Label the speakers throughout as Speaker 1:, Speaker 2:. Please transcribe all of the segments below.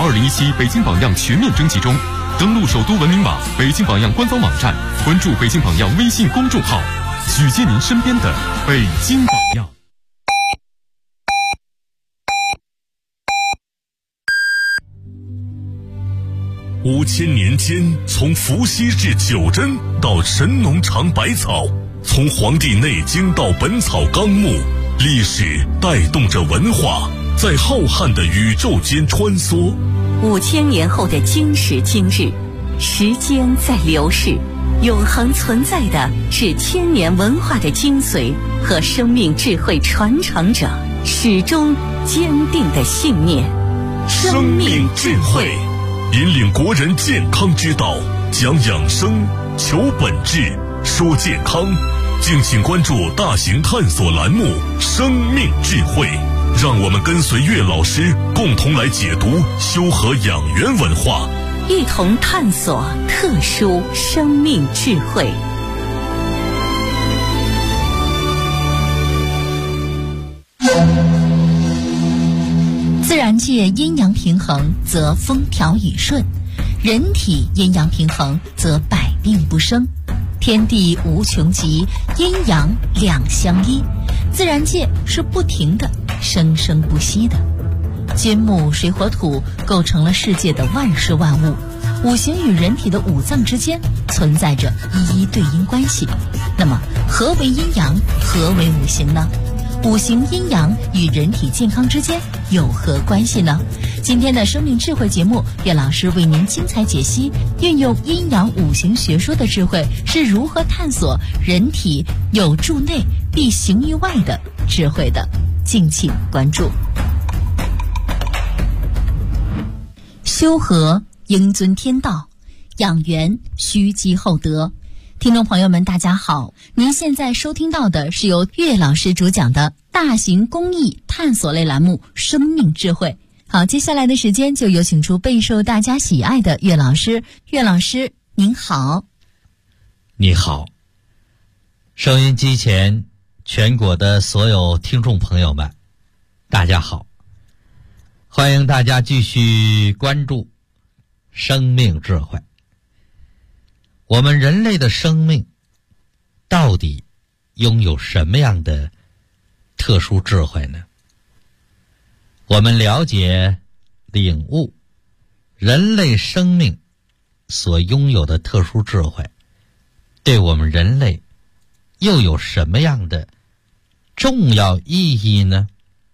Speaker 1: 2017北京榜样全面征集中，登录首都文明网、北京榜样官方网站，关注北京榜样微信公众号，举荐您身边的北京榜样。
Speaker 2: 5000年间，从伏羲至九针到神农尝百草，从《黄帝内经》到《本草纲目》，历史带动着文化，在浩瀚的宇宙间穿梭。
Speaker 3: 5000年后的今时今日，时间在流逝，永恒存在的是千年文化的精髓和生命智慧传承者始终坚定的信念。
Speaker 2: 生命智慧引领国人健康之道，讲养生，求本质，说健康。敬请关注大型探索栏目《生命智慧》，让我们跟随岳老师共同来解读修和养元文化，
Speaker 3: 一同探索特殊生命智慧。
Speaker 4: 自然界阴阳平衡，则风调雨顺；人体阴阳平衡，则百病不生。天地无穷极，阴阳两相依，自然界是不停的生生不息的。金木水火土构成了世界的万事万物，五行与人体的五脏之间存在着一一对应关系。那么何为阴阳，何为五行呢？五行阴阳与人体健康之间有何关系呢？今天的生命智慧节目，岳老师为您精彩解析运用阴阳五行学说的智慧是如何探索人体有助内必行于外的智慧的，敬请关注。修和应遵天道，养元须积厚德。听众朋友们大家好，您现在收听到的是由岳老师主讲的大型公益探索类栏目《生命智慧》。好，接下来的时间就有请出备受大家喜爱的岳老师。岳老师您好。
Speaker 5: 你好，收音机前全国的所有听众朋友们大家好，欢迎大家继续关注生命智慧。我们人类的生命到底拥有什么样的特殊智慧呢？我们了解领悟人类生命所拥有的特殊智慧，对我们人类又有什么样的重要意义呢？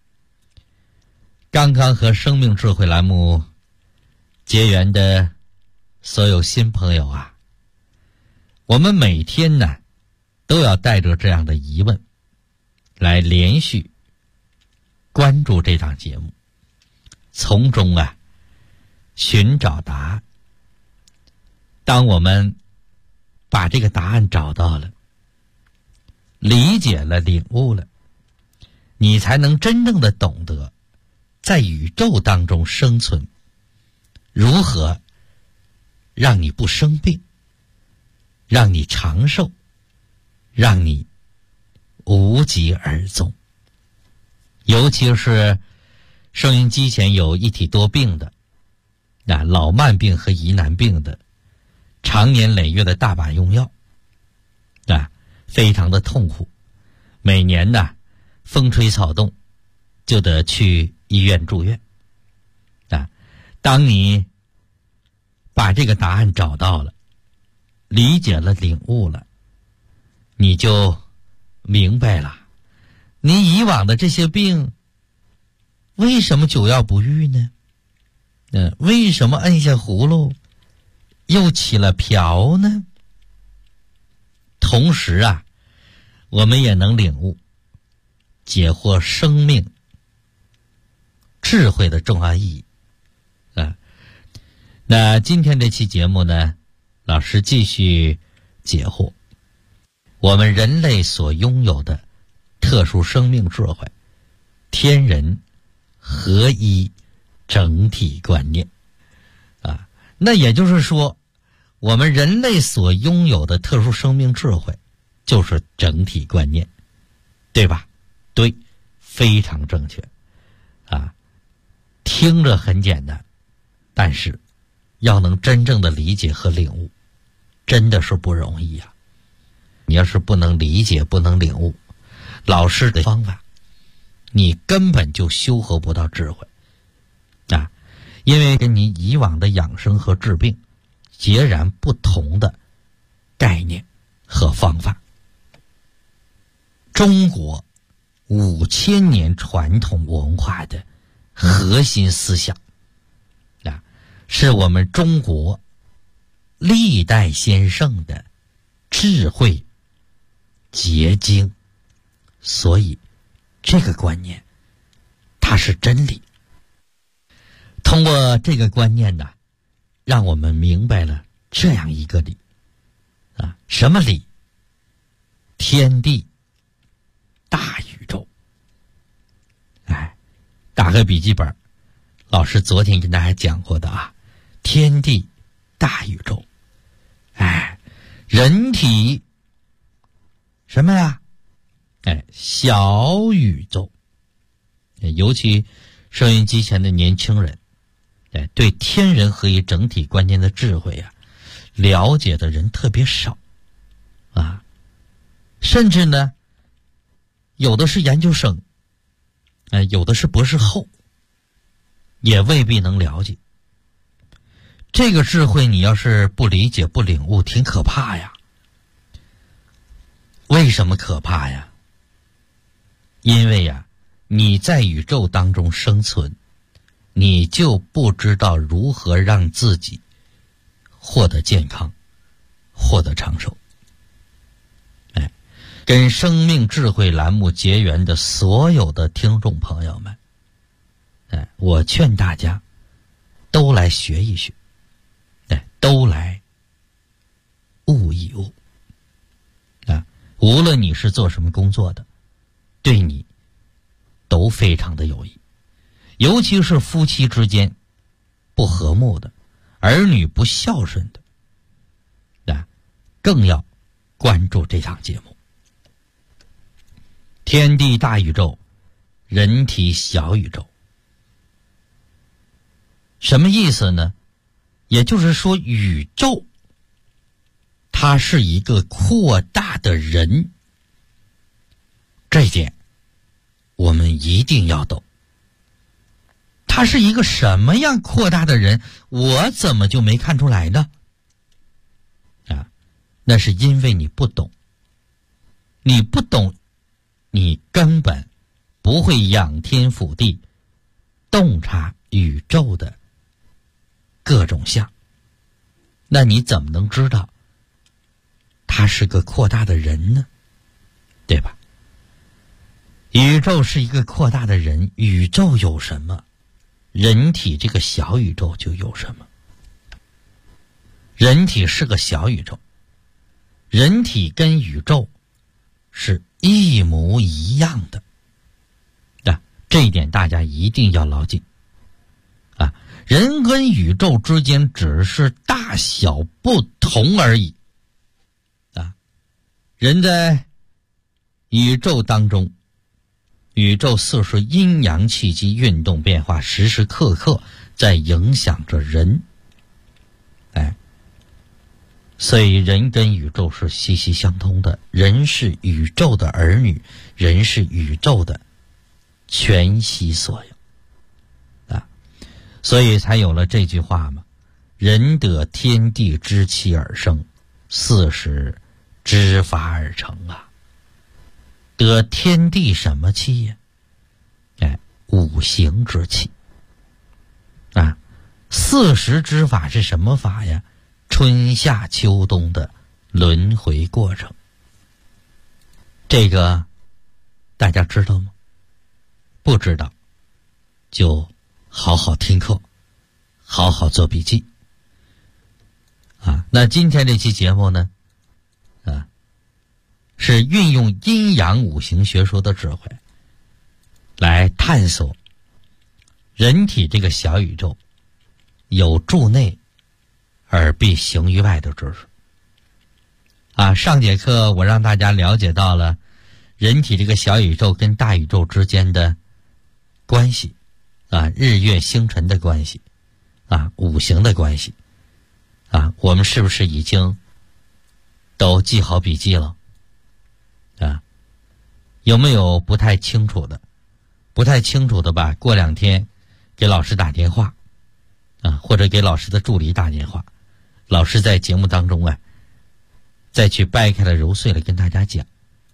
Speaker 5: 刚刚和生命智慧栏目结缘的所有新朋友啊，我们每天呢都要带着这样的疑问来连续关注这档节目，从中寻找答案。当我们把这个答案找到了，理解了，领悟了，你才能真正的懂得在宇宙当中生存，如何让你不生病，让你长寿，让你无疾而终。尤其是收音机前有一体多病的，老慢病和疑难病的，常年累月的大把用药，非常的痛苦。每年风吹草动就得去医院住院。当你把这个答案找到了，理解了，领悟了，你就明白了，你以往的这些病为什么久药不愈呢？为什么摁下葫芦又起了瓢呢？同时我们也能领悟解惑生命智慧的重要意义。那今天这期节目呢，老师继续解惑我们人类所拥有的特殊生命智慧，天人合一整体观念。那也就是说，我们人类所拥有的特殊生命智慧就是整体观念，对吧？对，非常正确。听着很简单， 但是要能真正的理解和领悟，真的是不容易呀。你要是不能理解，不能领悟老师的方法，你根本就修合不到智慧啊！因为跟你以往的养生和治病截然不同的概念和方法。中国5000年传统文化的核心思想啊，是我们中国历代先生的智慧结晶，所以这个观念它是真理。通过这个观念呢，让我们明白了这样一个理啊，什么理？天地大宇宙。打开笔记本，老师昨天跟大家讲过的啊，天地大宇宙。人体什么呀？小宇宙。尤其收音机前的年轻人，对天人合一整体观念的智慧啊，了解的人特别少啊，甚至呢，有的是研究生，有的是博士后，也未必能了解。这个智慧你要是不理解不领悟，挺可怕呀。为什么可怕呀？因为呀，你在宇宙当中生存，你就不知道如何让自己获得健康，获得长寿。跟生命智慧栏目结缘的所有的听众朋友们，我劝大家都来学一学，都来悟一悟啊！无论你是做什么工作的，对你都非常的有益。尤其是夫妻之间不和睦的，儿女不孝顺的，更要关注这档节目。天地大宇宙，人体小宇宙。什么意思呢？也就是说，宇宙它是一个扩大的人，这一点我们一定要懂。它是一个什么样扩大的人，我怎么就没看出来呢？那是因为你不懂。你不懂，你根本不会仰天俯地，洞察宇宙的各种相，那你怎么能知道他是个扩大的人呢？对吧？宇宙是一个扩大的人，宇宙有什么，人体这个小宇宙就有什么。人体是个小宇宙，人体跟宇宙是一模一样的，这一点大家一定要牢记啊！人跟宇宙之间只是大小不同而已啊！人在宇宙当中，宇宙四时阴阳气机运动变化，时时刻刻在影响着人，所以人跟宇宙是息息相通的，人是宇宙的儿女，人是宇宙的全息所有所以才有了这句话嘛，人得天地之气而生，四时之法而成啊。得天地什么气呀？五行之气四时之法是什么法呀？春夏秋冬的轮回过程。这个大家知道吗？不知道就好好听课，好好做笔记那今天这期节目呢是运用阴阳五行学说的智慧来探索人体这个小宇宙有助内而必行于外的知识上节课我让大家了解到了人体这个小宇宙跟大宇宙之间的关系日月星辰的关系， 五行的关系我们是不是已经都记好笔记了有没有不太清楚的？不太清楚的吧，过2天给老师打电话或者给老师的助理打电话，老师在节目当中再去掰开了揉碎了跟大家讲。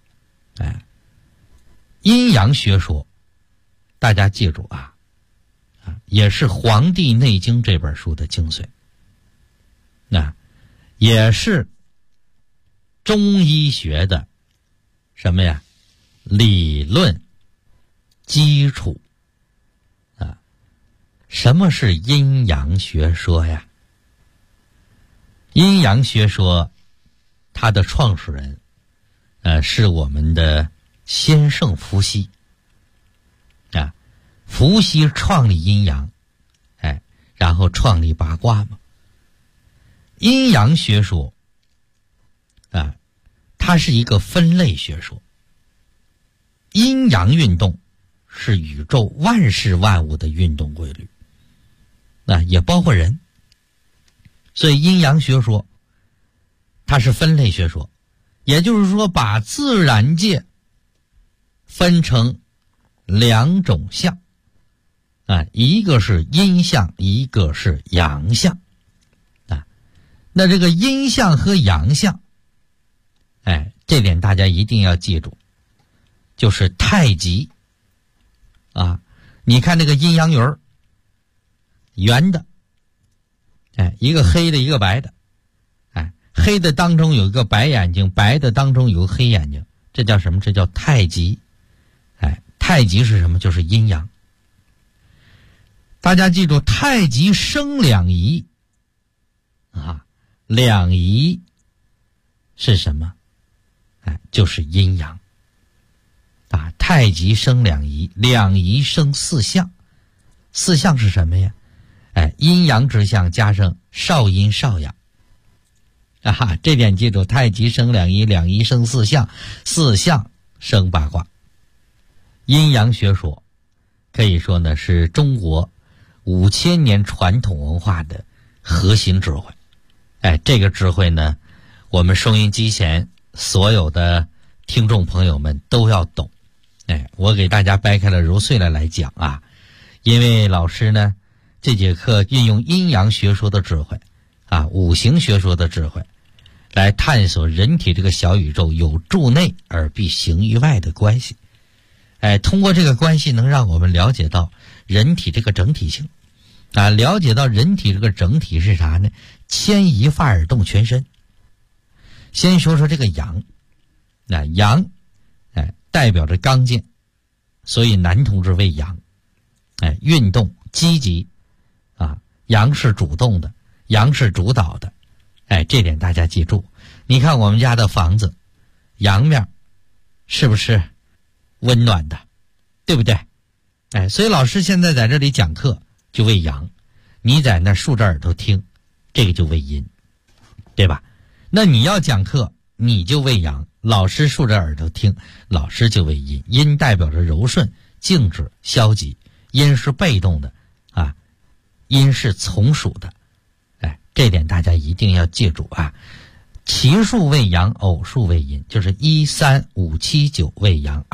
Speaker 5: 阴阳学说大家记住也是《黄帝内经》这本书的精髓，也是中医学的什么呀？理论基础什么是阴阳学说呀？阴阳学说它的创始人是我们的先圣伏羲伏羲创立阴阳然后创立八卦嘛。阴阳学说它是一个分类学说，阴阳运动是宇宙万事万物的运动规律也包括人，所以阴阳学说它是分类学说，也就是说把自然界分成2种象一个是阴象，一个是阳象那这个阴象和阳象这点大家一定要记住，就是太极你看这个阴阳鱼儿圆的一个黑的一个白的黑的当中有一个白眼睛，白的当中有个黑眼睛，这叫什么？这叫太极太极是什么？就是阴阳。大家记住，太极生两仪两仪是什么？就是阴阳太极生两仪，两仪生4象。4象是什么呀？阴阳之象加上少阴少阳这点记住，太极生两仪，两仪生4象，4象生八卦。阴阳学说可以说呢是中国5000年传统文化的核心智慧这个智慧呢我们收音机前所有的听众朋友们都要懂我给大家掰开了揉碎了来讲因为老师呢这节课运用阴阳学说的智慧五行学说的智慧来探索人体这个小宇宙有助内而必行于外的关系通过这个关系能让我们了解到人体这个整体性了解到人体这个整体是啥呢？牵一发而动全身。先说说这个阳阳代表着刚健，所以男同志为阳运动积极阳是主动的，阳是主导的这点大家记住。你看我们家的房子阳面是不是温暖的，对不对所以老师现在在这里讲课就为阳，你在那竖着耳朵听，这个就为阴，对吧？那你要讲课你就为阳，老师竖着耳朵听，老师就为阴。阴代表着柔顺、静止、消极，阴是被动的阴是从属的这点大家一定要记住奇数为阳，偶数为阴，就是1、3、5、7、9为阳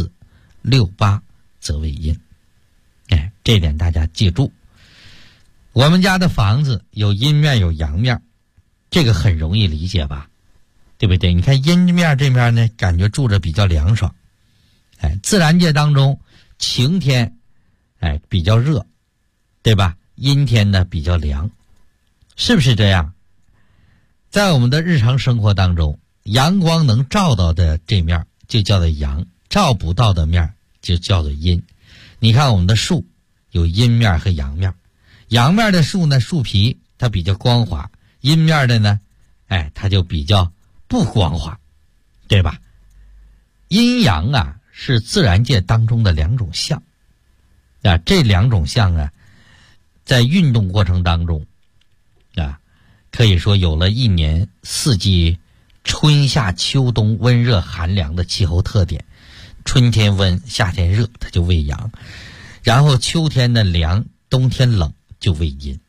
Speaker 5: ，2、4、6、8则为阴这点大家记住。我们家的房子有阴面有阳面，这个很容易理解吧，对不对？你看阴面这面呢感觉住着比较凉爽自然界当中晴天比较热，对吧？阴天呢比较凉，是不是这样？在我们的日常生活当中，阳光能照到的这面就叫做阳，照不到的面就叫做阴。你看我们的树有阴面和阳面，阳面的树呢树皮它比较光滑，阴面的呢它就比较不光滑，对吧？阴阳是自然界当中的2种象这2种象在运动过程当中可以说有了一年4季春夏秋冬温热寒凉的气候特点。春天温，夏天热，它就为阳，然后秋天的凉，冬天冷就为阴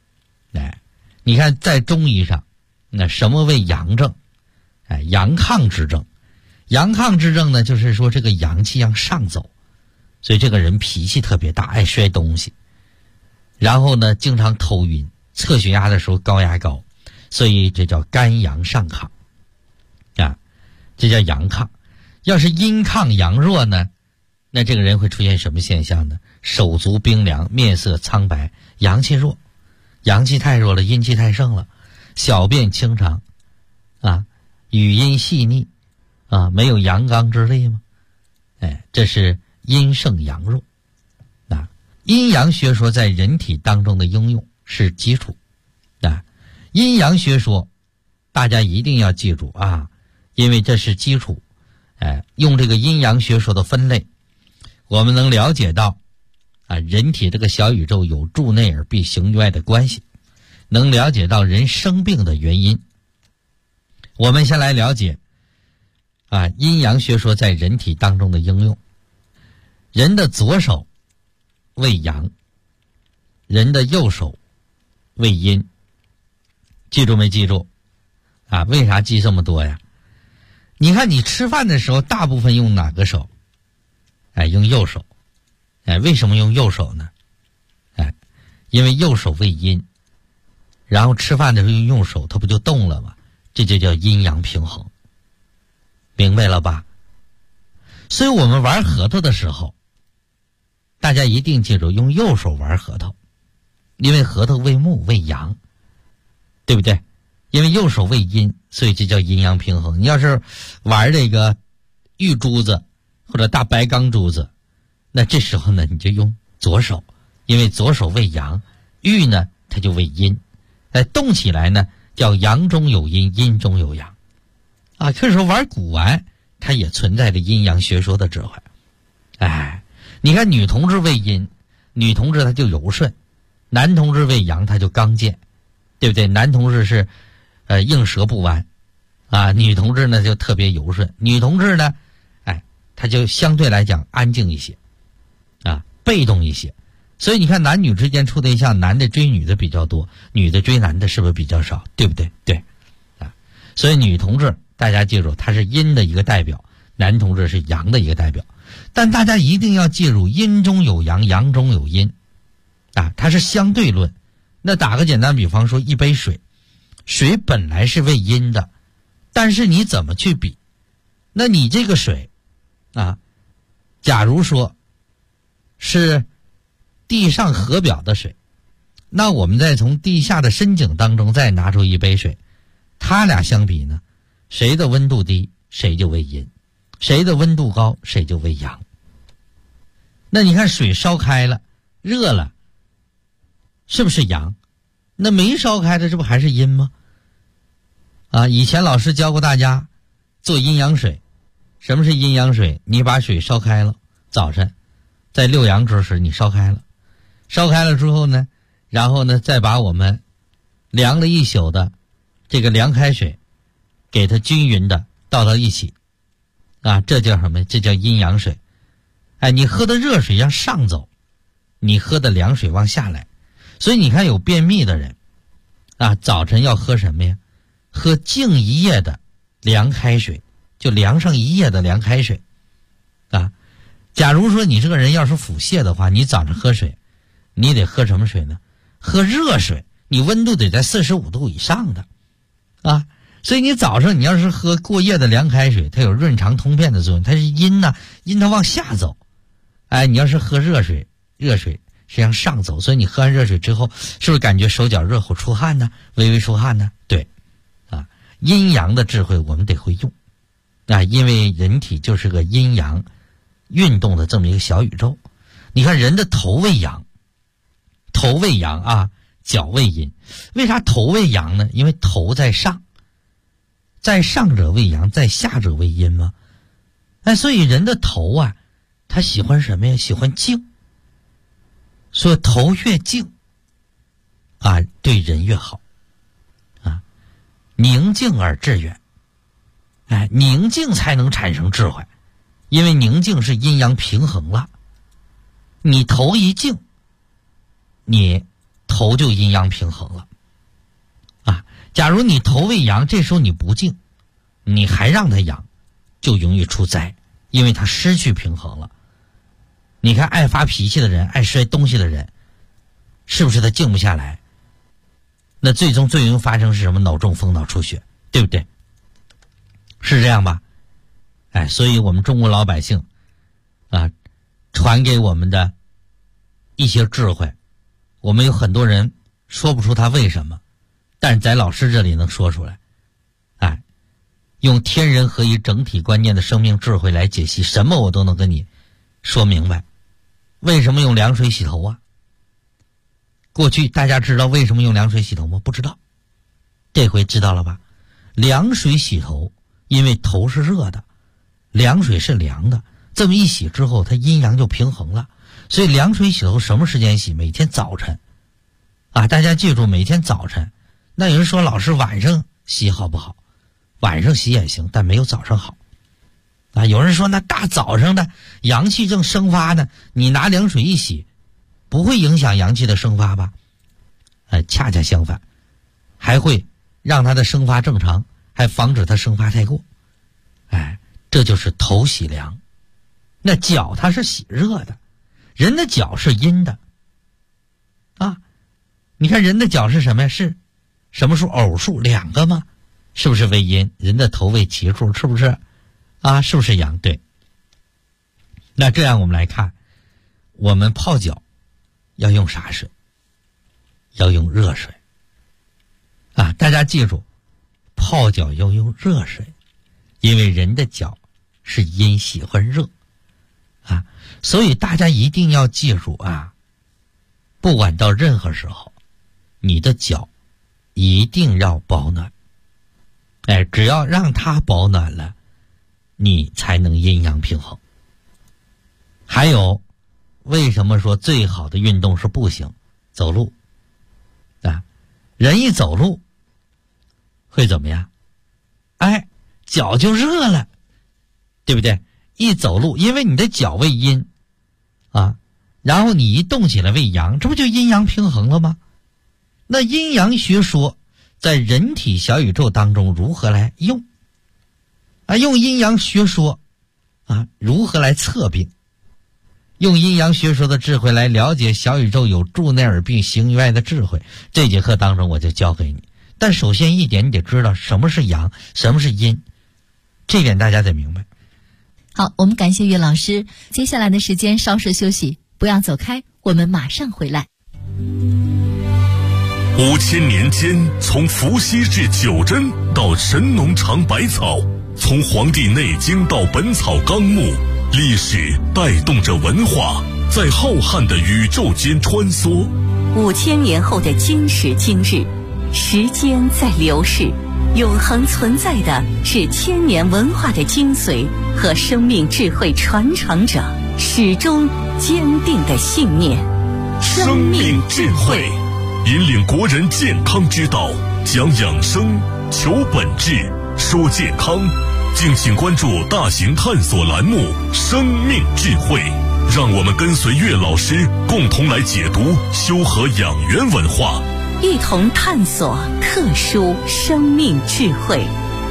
Speaker 5: 你看在中医上，那什么为阳症？阳亢之症。阳亢之症呢，就是说这个阳气要上走，所以这个人脾气特别大，爱摔东西，然后呢经常头晕，测血压的时候高压高，所以这叫肝阳上亢啊，这叫阳亢。要是阴亢阳弱呢，那这个人会出现什么现象呢？手足冰凉，面色苍白，阳气弱，阳气太弱了，阴气太盛了，小便清长啊，语音细腻啊，没有阳刚之力吗？这是阴盛阳弱啊。阴阳学说在人体当中的应用是基础啊。阴阳学说大家一定要记住啊，因为这是基础。用这个阴阳学说的分类，我们能了解到啊，人体这个小宇宙有助内而必行于外的关系，能了解到人生病的原因。我们先来了解啊，阴阳学说在人体当中的应用。人的左手为阳，人的右手为阴。记住没记住啊？为啥记这么多呀？你看你吃饭的时候大部分用哪个手？用右手。为什么用右手呢？因为右手为阴，然后吃饭的时候用右手，它不就动了吗？这就叫阴阳平衡，明白了吧？所以我们玩核桃的时候，大家一定记住用右手玩核桃，因为核桃为木为阳，对不对？因为右手为阴，所以这叫阴阳平衡。你要是玩这个玉珠子或者大白钢珠子，那这时候呢你就用左手，因为左手为阳，玉呢它就为阴，动起来呢叫阳中有阴，阴中有阳啊。可是说玩古玩它也存在着阴阳学说的智慧。你看女同志为阴，女同志她就柔顺，男同志为阳他就刚健，对不对？男同志是应舌不弯啊，女同志呢就特别柔顺，女同志呢她就相对来讲安静一些啊，被动一些。所以你看男女之间处对象，男的追女的比较多，女的追男的是不是比较少？对不对？对啊。所以女同志大家记住，她是阴的一个代表，男同志是阳的一个代表。但大家一定要记住，阴中有阳，阳中有阴啊，它是相对论。那打个简单比方说，一杯水，水本来是为阴的，但是你怎么去比？那你这个水啊，假如说是地上河表的水，那我们再从地下的深井当中再拿出一杯水，它俩相比呢，谁的温度低谁就为阴，谁的温度高谁就为阳。那你看水烧开了热了，是不是阳？那没烧开的这不还是阴吗？啊，以前老师教过大家做阴阳水。什么是阴阳水？你把水烧开了，早晨在六阳之时你烧开了，烧开了之后呢，然后呢再把我们凉了一宿的这个凉开水给它均匀的倒到一起啊，这叫什么？这叫阴阳水。你喝的热水让上走，你喝的凉水往下来。所以你看有便秘的人啊，早晨要喝什么呀？喝静一夜的凉开水，就凉上一夜的凉开水啊。假如说你这个人要是腹泻的话，你早上喝水，你得喝什么水呢？喝热水，你温度得在45度以上的啊。所以你早上你要是喝过夜的凉开水，它有润肠通便的作用，它是阴呢，阴它往下走。你要是喝热水，热水实际上上走，所以你喝完热水之后，是不是感觉手脚热乎出汗呢？微微出汗呢？对啊，阴阳的智慧我们得会用啊，因为人体就是个阴阳运动的这么一个小宇宙。你看人的头为阳，头为阳啊，脚为阴。为啥头为阳呢？因为头在上，在上者为阳，在下者为阴嘛。所以人的头啊，他喜欢什么呀？喜欢静。所以头越静啊，对人越好啊。宁静而致远，宁静才能产生智慧，因为宁静是阴阳平衡了。你头一静，你头就阴阳平衡了假如你头位阳，这时候你不静，你还让它阳，就容易出灾，因为它失去平衡了。你看爱发脾气的人，爱摔东西的人，是不是他静不下来？那最终最容易发生是什么？脑中风、脑出血，对不对？是这样吧？所以我们中国老百姓传给我们的一些智慧，我们有很多人说不出他为什么，但是在老师这里能说出来。用天人合一整体观念的生命智慧来解析，什么我都能跟你说明白。为什么用凉水洗头啊？过去大家知道为什么用凉水洗头吗？不知道。这回知道了吧？凉水洗头，因为头是热的，凉水是凉的，这么一洗之后，它阴阳就平衡了。所以凉水洗头什么时间洗？每天早晨大家记住，每天早晨。那有人说老师晚上洗好不好？晚上洗也行，但没有早上好。有人说那大早上的阳气正生发呢，你拿凉水一洗，不会影响阳气的生发吧？恰恰相反，还会让它的生发正常，还防止它生发太过。这就是头洗凉。那脚它是洗热的，人的脚是阴的你看人的脚是什么呀？是什么数？偶数两个吗？是不是为阴？人的头为奇数，是不是是不是阳？对。那这样我们来看，我们泡脚要用啥水？要用热水大家记住，泡脚要用热水，因为人的脚是阴，喜欢热所以大家一定要记住不管到任何时候，你的脚一定要保暖。只要让它保暖了，你才能阴阳平衡。还有，为什么说最好的运动是步行、走路人一走路会怎么样？脚就热了，对不对？一走路，因为你的脚为阴然后你一动起来为阳，这不就阴阳平衡了吗？那阴阳学说在人体小宇宙当中如何来用用阴阳学说如何来测病？用阴阳学说的智慧来了解小宇宙有助内耳病行于外的智慧，这节课当中我就教给你。但首先一点，你得知道什么是阳，什么是阴，这点大家得明白。
Speaker 4: 好，我们感谢岳老师。接下来的时间稍事休息，不要走开，我们马上回来。
Speaker 2: 5000年间，从伏羲至九针到神农尝百草，从《黄帝内经》到《本草纲目》，历史带动着文化，在浩瀚的宇宙间穿梭。
Speaker 3: 5000年后的今时今日，时间在流逝，永恒存在的是千年文化的精髓和生命智慧传承者始终坚定的信念。
Speaker 2: 生命智慧引领国人健康之道，讲养生，求本质，说健康。敬请关注大型探索栏目《生命智慧》，让我们跟随岳老师共同来解读修和养元文化，
Speaker 3: 一同探索特殊生命智慧。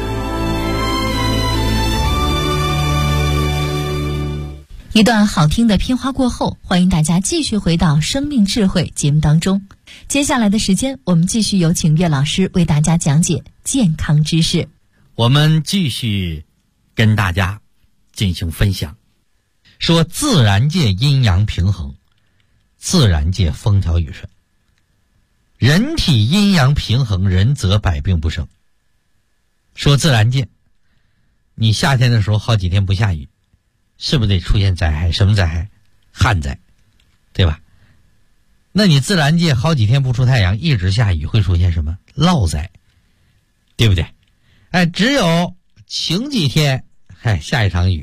Speaker 4: 一段好听的片花过后，欢迎大家继续回到生命智慧节目当中。接下来的时间，我们继续有请岳老师为大家讲解健康知识。
Speaker 5: 我们继续跟大家进行分享，说自然界阴阳平衡，自然界风调雨顺。人体阴阳平衡，人则百病不生。说自然界，你夏天的时候好几天不下雨，是不是得出现灾害？什么灾害？旱灾，对吧？那你自然界好几天不出太阳，一直下雨，会出现什么？涝灾，对不对？只有晴几天，下一场雨，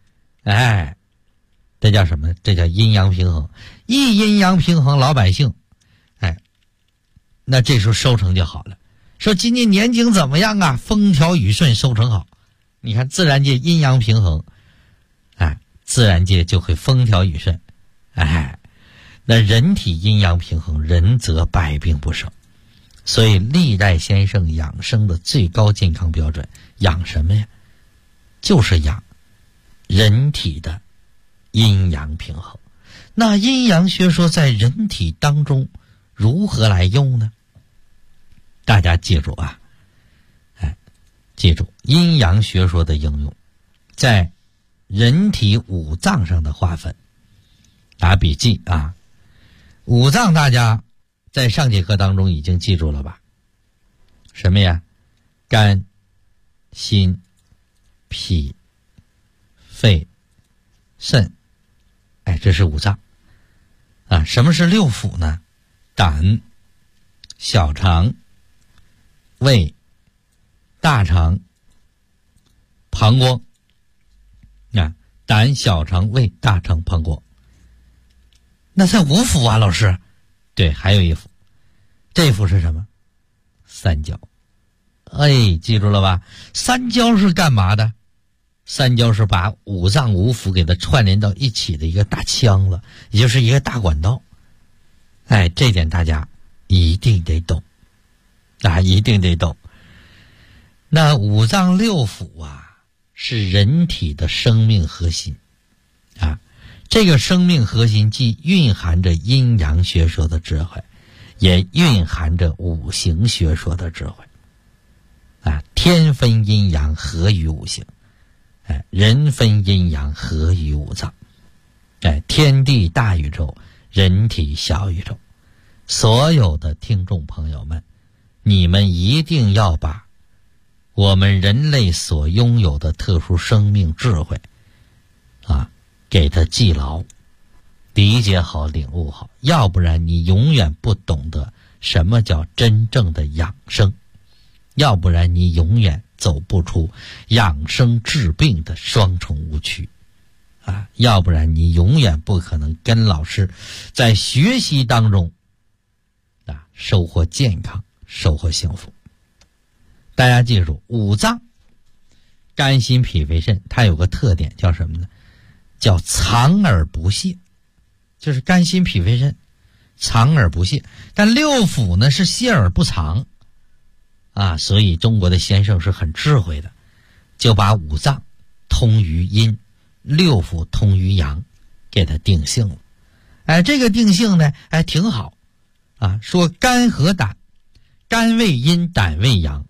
Speaker 5: 这叫什么？这叫阴阳平衡。一阴阳平衡，老百姓，那这时候收成就好了。说今年年景怎么样啊？风调雨顺，收成好。你看自然界阴阳平衡，自然界就会风调雨顺。那人体阴阳平衡，人则百病不生。 所以历代先生养生的最高健康标准，养什么呀？就是养人体的阴阳平衡。那阴阳学说在人体当中如何来用呢？大家记住啊，记住阴阳学说的应用在人体五脏上的划分。打笔记啊，五脏大家在上节课当中已经记住了吧？什么呀？肝、心、脾、肺、肾，这是五脏啊。什么是六腑呢？胆、小肠、胃、大肠、膀胱。胆、小肠、胃、大肠、膀胱。那才五腑啊，老师。对，还有一腑，这腑是什么？三焦。记住了吧？三焦是干嘛的？三焦是把五脏五腑给它串联到一起的一个大腔子，也就是一个大管道。这点大家一定得懂一定得懂。那五脏六腑啊，是人体的生命核心这个生命核心既蕴含着阴阳学说的智慧，也蕴含着五行学说的智慧天分阴阳合于五行，人分阴阳合于五脏，天地大宇宙，人体小宇宙。所有的听众朋友们，你们一定要把我们人类所拥有的特殊生命智慧给它记牢，理解好，领悟好，要不然你永远不懂得什么叫真正的养生，要不然你永远走不出养生治病的双重误区要不然你永远不可能跟老师在学习当中收获健康，收获幸福。大家记住，五脏肝心脾肺肾，它有个特点叫什么呢？叫藏而不泄，就是肝心脾肺肾藏而不泄。但六腑呢是泄而不藏所以中国的先生是很智慧的，就把五脏通于阴，六腑通于阳，给它定性了。这个定性呢挺好说肝和胆，肝为阴，胆为阳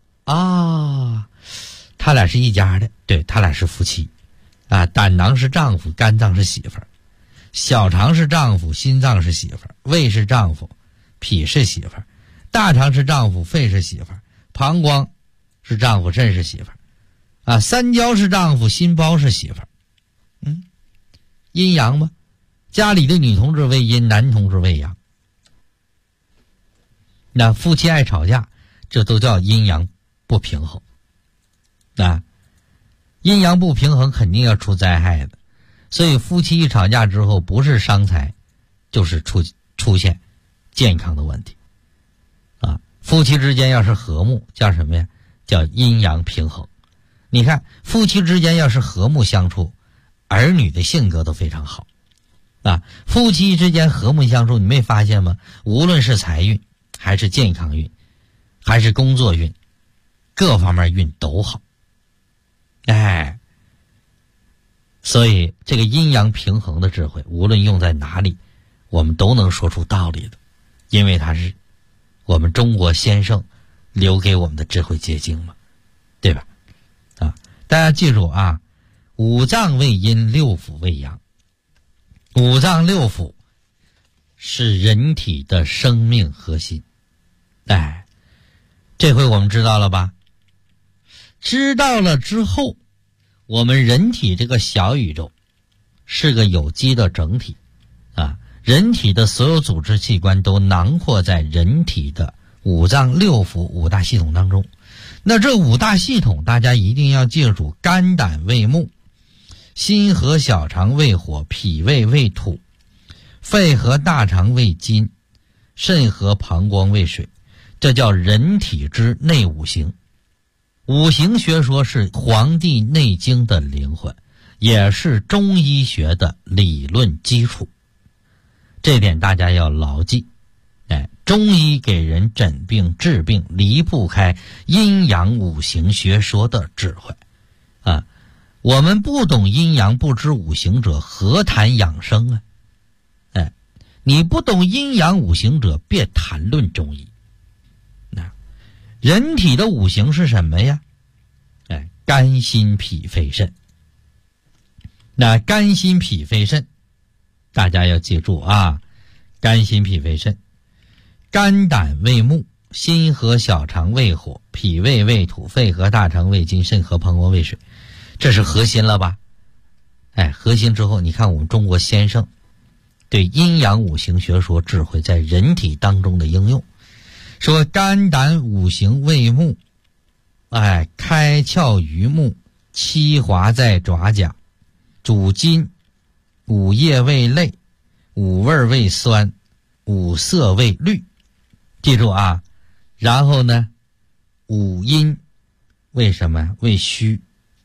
Speaker 5: 他俩是一家的，对，他俩是夫妻胆囊是丈夫，肝脏是媳妇儿，小肠是丈夫，心脏是媳妇儿，胃是丈夫，脾是媳妇儿，大肠是丈夫，肺是媳妇儿，膀胱是丈夫，肾是媳妇儿三焦是丈夫，心包是媳妇儿。阴阳吗？家里的女同志为阴，男同志为阳。那夫妻爱吵架，这都叫阴阳不平衡阴阳不平衡肯定要出灾害的，所以夫妻一吵架之后，不是伤财，就是出现健康的问题夫妻之间要是和睦，叫什么呀？叫阴阳平衡。你看夫妻之间要是和睦相处，儿女的性格都非常好夫妻之间和睦相处，你没发现吗？无论是财运还是健康运还是工作运，各方面运都好所以这个阴阳平衡的智慧，无论用在哪里，我们都能说出道理的，因为它是我们中国先生留给我们的智慧结晶嘛，对吧大家记住五脏为阴，六腑为阳。五脏六腑是人体的生命核心这回我们知道了吧？知道了之后，我们人体这个小宇宙是个有机的整体人体的所有组织器官都囊括在人体的五脏六腑五大系统当中。那这五大系统大家一定要记住，肝胆为木，心和小肠为火，脾胃为土，肺和大肠为金，肾和膀胱为水，这叫人体之内五行。五行学说是《黄帝内经》的灵魂，也是中医学的理论基础，这点大家要牢记中医给人诊病治病离不开阴阳五行学说的智慧啊！我们不懂阴阳不知五行者，何谈养生啊？你不懂阴阳五行者，别谈论中医。人体的五行是什么呀？肝心脾肺肾。那肝心脾肺肾大家要记住啊，肝心脾肺肾。肝胆为木，心和小肠为火，脾胃为土，肺和大肠为金，肾和膀胱为水。这是核心了吧？核心之后，你看我们中国先生对阴阳五行学说智慧在人体当中的应用，说肝胆五行为木，开窍于目，七华在爪甲，主筋，五叶为泪，五味为酸，五色为绿。记住啊，然后呢，五阴为什么？为虚。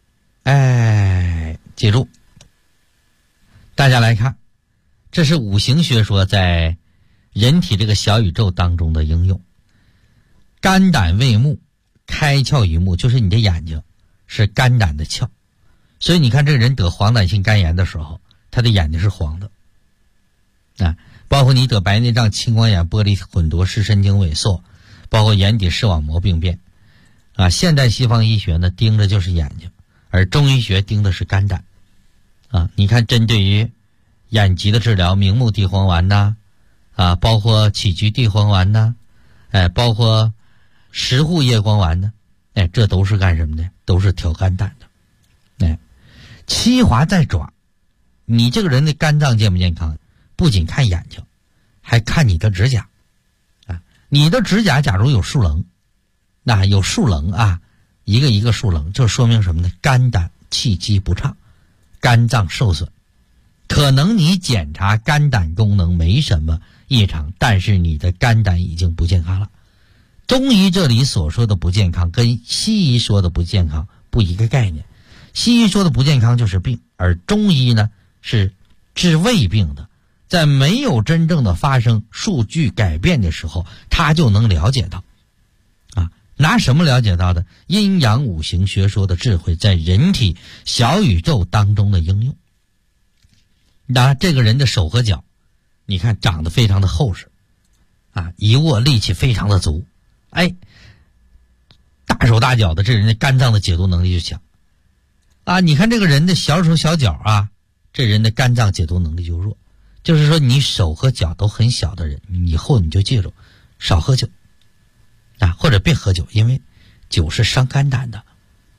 Speaker 5: 记住，大家来看，这是五行学说在人体这个小宇宙当中的应用。肝胆为目，开窍于目，就是你的眼睛是肝胆的窍，所以你看这个人得黄疸性肝炎的时候，他的眼睛是黄的包括你得白内障、青光眼、玻璃混浊、视神经萎缩，包括眼底视网膜病变现代西方医学呢盯着就是眼睛，而中医学盯的是肝胆你看针对于眼疾的治疗，明目地黄丸包括杞菊地黄丸包括石斛叶黄丸呢这都是干什么的？都是调肝胆的七华在爪，你这个人的肝脏健不健康，不仅看眼睛，还看你的指甲你的指甲假如有竖棱，那有竖棱一个一个竖棱，就说明什么呢？肝胆气机不畅，肝脏受损。可能你检查肝胆功能没什么异常，但是你的肝胆已经不健康了。中医这里所说的不健康跟西医说的不健康不一个概念。西医说的不健康就是病，而中医呢是治胃病的，在没有真正的发生数据改变的时候，他就能了解到拿什么了解到的？阴阳五行学说的智慧在人体小宇宙当中的应用。那这个人的手和脚，你看长得非常的厚实一握力气非常的足，大手大脚的，这人的肝脏的解毒能力就强你看这个人的小手小脚这人的肝脏解毒能力就弱。就是说你手和脚都很小的人，以后你就记住少喝酒或者别喝酒，因为酒是伤肝胆的。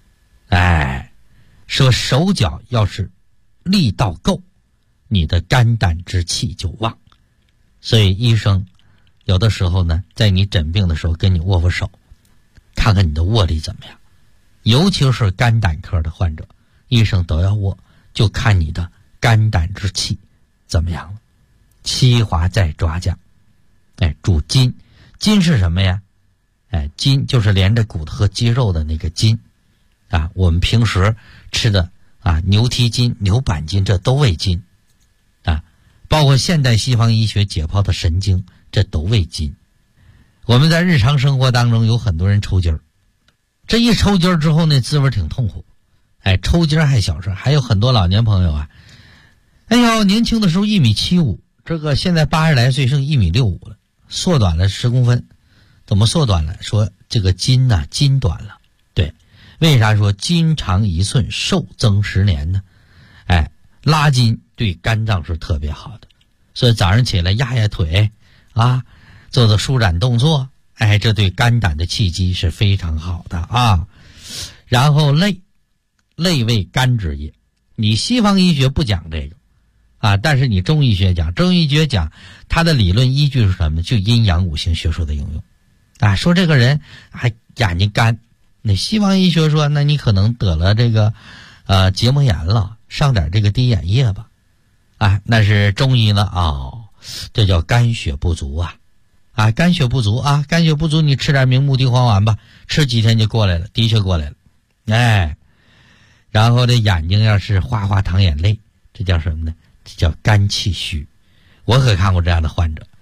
Speaker 5: 说手脚要是力道够，你的肝胆之气就旺。所以医生有的时候呢，在你诊病的时候跟你握握手，看看你的握力怎么样。尤其是肝胆科的患者，医生都要握，就看你的肝胆之气怎么样了。七华在爪甲，主筋。筋是什么呀？筋就是连着骨头和肌肉的那个筋我们平时吃的牛蹄筋、牛板筋，这都为筋包括现代西方医学解剖的神经，这都为筋。我们在日常生活当中有很多人抽筋儿，这一抽筋儿之后呢，滋味挺痛苦。抽筋儿还小事，还有很多老年朋友年轻的时候1.75米，这个现在80来岁剩1.65米了，缩短了10公分。怎么缩短了？说这个筋筋短了。对，为啥说筋长1寸，寿增10年呢？拉筋对肝脏是特别好的，所以早上起来压压腿做做舒展动作，这对肝胆的气机是非常好的然后泪为肝之液，你西方医学不讲这个但是你中医学讲，中医学讲它的理论依据是什么呢？就阴阳五行学说的应用说这个人眼睛干，那西方医学说那你可能得了这个结膜炎了，上点这个滴眼液吧那是中医呢这叫肝血不足肝血不足肝血不足，你吃点明目地黄丸吧，吃几天就过来了，的确过来了然后这眼睛要是哗哗淌眼泪，这叫什么呢？这叫肝气虚。我可看过这样的患者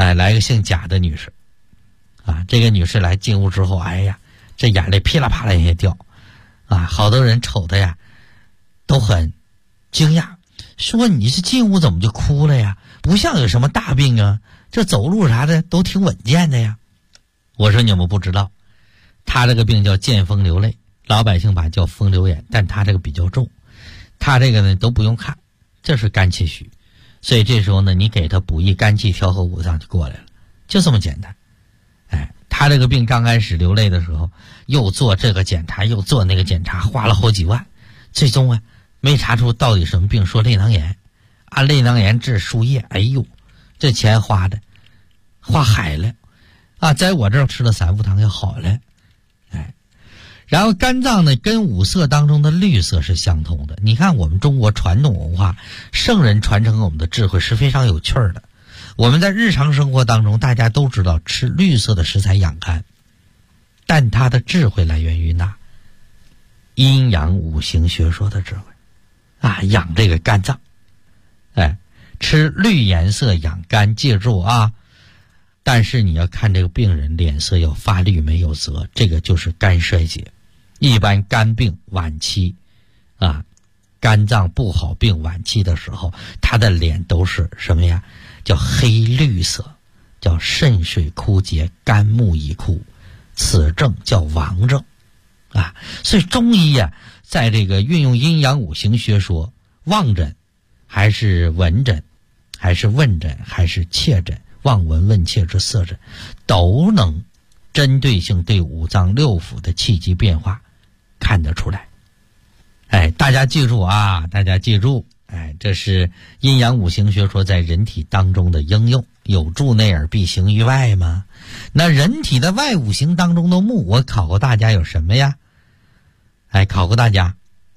Speaker 5: 来个姓贾的女士，这个女士来进屋之后，哎呀，这眼泪噼啦啪啦也掉，好多人瞅她呀，都很惊讶，说你这进屋怎么就哭了呀？不像有什么大病啊，这走路啥的都挺稳健的呀。我说你们不知道，她这个病叫见风流泪，老百姓把叫风流眼，但她这个比较重，她这个呢都不用看，这是肝气虚，所以这时候呢，你给她补益肝气，调和五脏就过来了，就这么简单。她这个病刚开始流泪的时候，又做这个检查又做那个检查，花了好几万，最终没查出到底什么病，说泪囊炎，泪囊炎治输液，哎呦，这钱花海了在我这儿吃了3副汤就好了。然后肝脏呢跟五色当中的绿色是相同的，你看我们中国传统文化，圣人传承给我们的智慧是非常有趣的。我们在日常生活当中大家都知道吃绿色的食材养肝，但它的智慧来源于哪？阴阳五行学说的智慧养这个肝脏。吃绿颜色养肝，记住但是你要看这个病人脸色要发绿没有泽，这个就是肝衰竭。一般肝病晚期肝脏不好病晚期的时候，他的脸都是什么呀？叫黑绿色，叫肾水枯竭，肝木已枯，此症叫亡症所以中医在这个运用阴阳五行学说，望诊还是闻诊还是问诊还是切诊，望闻问切之4诊，都能针对性对五脏六腑的气机变化看得出来。大家记住大家记住，这是阴阳五行学说在人体当中的应用，有助内而必行于外吗？那人体的外五行当中的木，我考过大家有什么呀？考过大家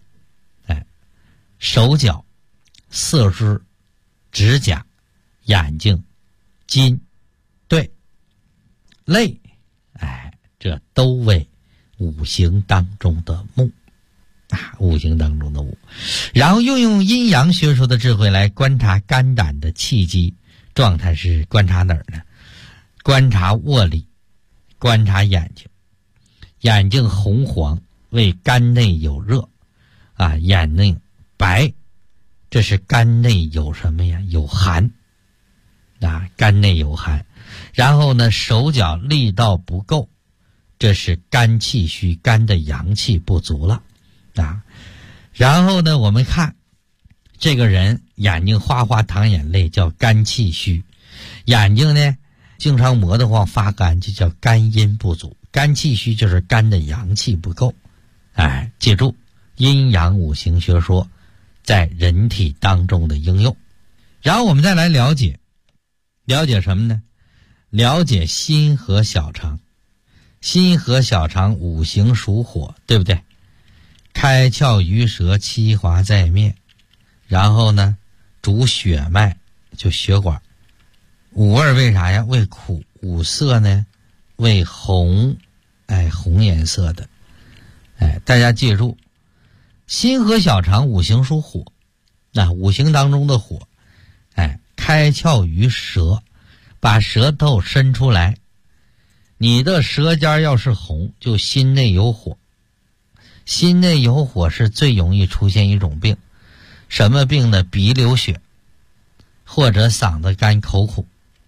Speaker 5: 手脚、四肢、指甲、眼睛、筋、对、肋，这都为五行当中的木五行当中的木。然后又用阴阳学说的智慧来观察肝胆的气机状态，是观察哪儿呢？观察卧里，观察眼睛，眼睛红黄为肝内有热眼内白，这是肝内有什么呀？有寒肝内有寒。然后呢，手脚力道不够，这是肝气虚，肝的阳气不足了然后呢，我们看这个人眼睛哗哗淌眼泪，叫肝气虚，眼睛呢经常磨得慌发干，就叫肝阴不足。肝气虚就是肝的阳气不够。记住阴阳五行学说在人体当中的应用。然后我们再来了解什么呢？了解心和小肠。心和小肠五行属火，对不对？开窍于舌，七华在面，然后呢主血脉，就血管。五味为啥呀？为苦。五色呢为红，红颜色的。大家记住，心和小肠五行属火，五行当中的火，开窍于舌，把舌头伸出来。你的舌尖要是红，就心内有火。心内有火是最容易出现一种病，什么病呢？鼻流血，或者嗓子干口苦。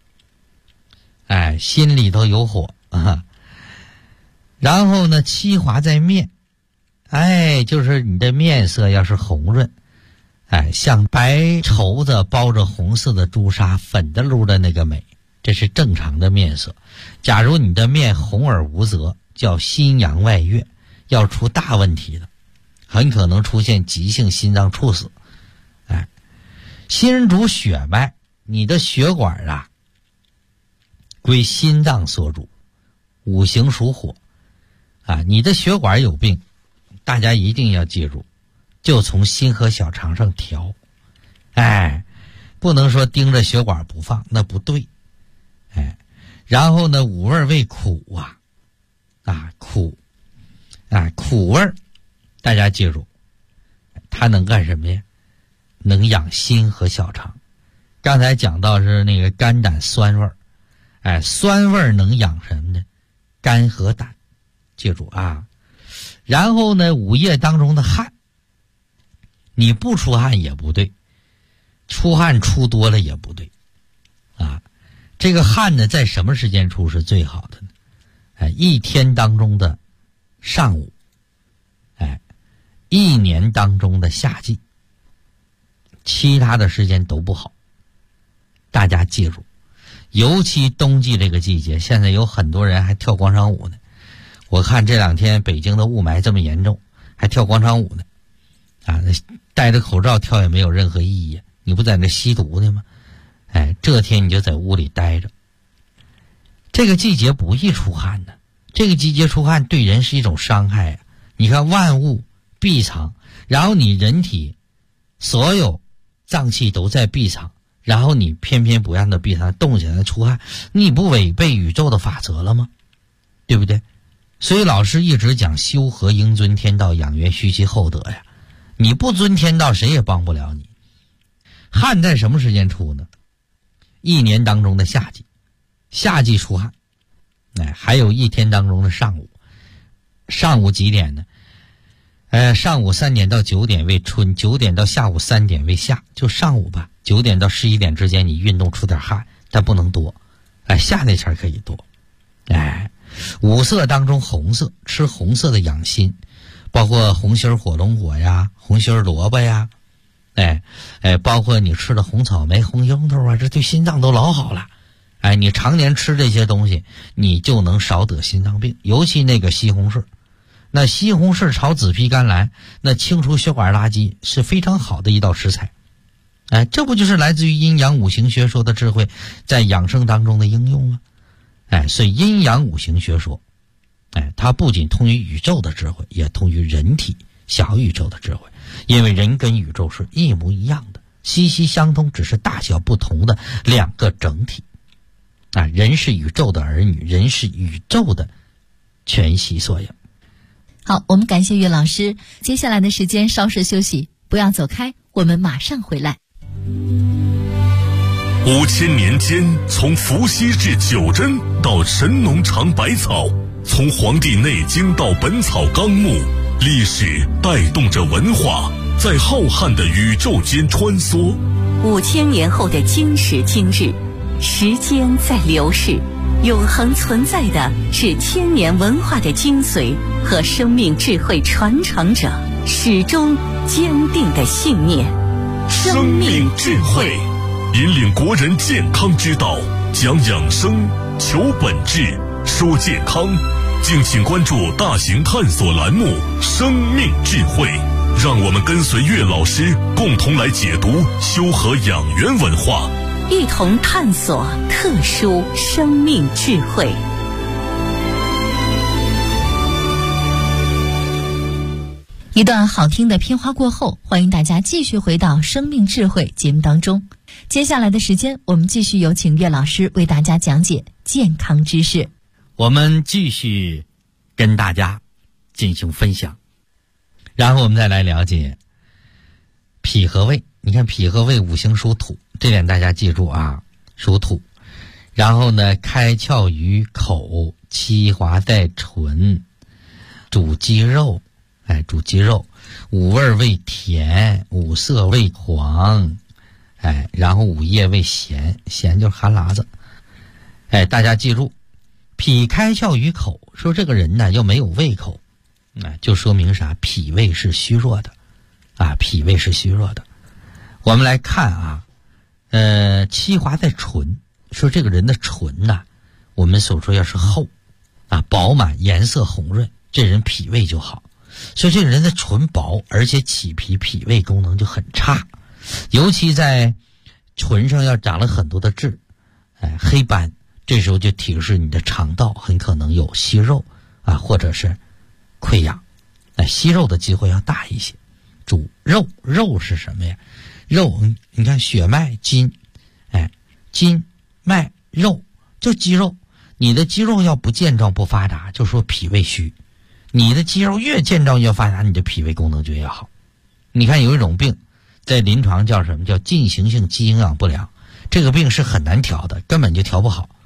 Speaker 5: 心里头有火然后呢，七华在面，就是你的面色要是红润，像白绸子包着红色的朱砂，粉的噜的那个美，这是正常的面色。假如你的面红而无泽，叫心阳外越，要出大问题的，很可能出现急性心脏猝死。心主血脉，你的血管归心脏所主，五行属火你的血管有病，大家一定要记住，就从心和小肠上调。不能说盯着血管不放，那不对。然后呢，五味为苦苦苦味，大家记住，它能干什么呀？能养心和小肠。刚才讲到是那个肝胆酸味， 酸味能养什么呢？肝和胆，记住啊。然后呢，午夜当中的汗，你不出汗也不对，出汗出多了也不对啊。这个汗呢，在什么时间出是最好的呢？一天当中的上午，一年当中的夏季，其他的时间都不好。大家记住，尤其冬季这个季节，现在有很多人还跳广场舞呢。我看这2天北京的雾霾这么严重，还跳广场舞呢，戴着口罩跳也没有任何意义，你不在那吸毒呢吗？这天你就在屋里待着。这个季节不易出汗的，这个季节出汗对人是一种伤害啊。你看万物闭藏，然后你人体所有脏器都在闭藏，然后你偏偏不让它闭藏，动起来出汗，你不违背宇宙的法则了吗？对不对？所以老师一直讲修和应尊天道，养元虚其厚德呀。你不尊天道，谁也帮不了你。汗在什么时间出呢？一年当中的夏季，夏季出汗。还有一天当中的上午，上午几点呢？上午3点到9点为春，9点到下午3点为夏，就上午吧，9点到11点之间你运动出点汗，但不能多。夏那前可以多。五色当中红色，吃红色的养心，包括红心火龙果呀，红心萝卜呀，包括你吃的红草莓、红樱桃啊，这对心脏都老好了。你常年吃这些东西，你就能少得心脏病。尤其那个西红柿，那西红柿炒紫皮甘蓝，那清除血管垃圾是非常好的一道食材。这不就是来自于阴阳五行学说的智慧在养生当中的应用吗？所以阴阳五行学说，它不仅通于宇宙的智慧，也通于人体小宇宙的智慧。因为人跟宇宙是一模一样的，息息相通，只是大小不同的2个整体。人是宇宙的儿女，人是宇宙的全息缩影。
Speaker 4: 好，我们感谢岳老师。接下来的时间稍事休息，不要走开，我们马上回来。
Speaker 2: 5000年间，从伏羲至九针到神农尝百草，从《黄帝内经》到《本草纲目》，历史带动着文化，在浩瀚的宇宙间穿梭。
Speaker 3: 5000年后的今时今日，时间在流逝，永恒存在的是千年文化的精髓和生命智慧传承者始终坚定的信念。
Speaker 2: 生命智慧引领国人健康之道，讲养生，求本质，说健康。敬请关注大型探索栏目《生命智慧》，让我们跟随岳老师共同来解读修和养元文化，
Speaker 3: 一同探索特殊生命智慧。
Speaker 4: 一段好听的片花过后，欢迎大家继续回到生命智慧节目当中。接下来的时间，我们继续有请岳老师为大家讲解健康知识。
Speaker 5: 我们继续跟大家进行分享，然后我们再来了解脾和胃。你看脾和胃五行属土，这点大家记住啊，属土。然后呢，开窍于口，七华在唇，主肌肉，主肌肉。五味为甜，五色为黄，然后五叶为咸，咸就是寒辣子。大家记住，脾开窍于口，说这个人呢又没有胃口，就说明啥？脾胃是虚弱的，脾胃是虚弱的。我们来看啊，七华在唇，说这个人的唇呐，我们所说要是厚，饱满，颜色红润，这人脾胃就好。所以这个人的唇薄，而且起皮，脾胃功能就很差，尤其在唇上要长了很多的痣，黑斑，这时候就提示你的肠道很可能有息肉或者是溃疡，息肉的机会要大一些。主肉，肉是什么呀？肉，你看血脉筋，筋脉肉就肌肉。你的肌肉要不健壮不发达，就说脾胃虚。你的肌肉越健壮越发达，你的脾胃功能就越好。你看有一种病在临床叫什么？叫进行性肌营养不良。这个病是很难调的，根本就调不好。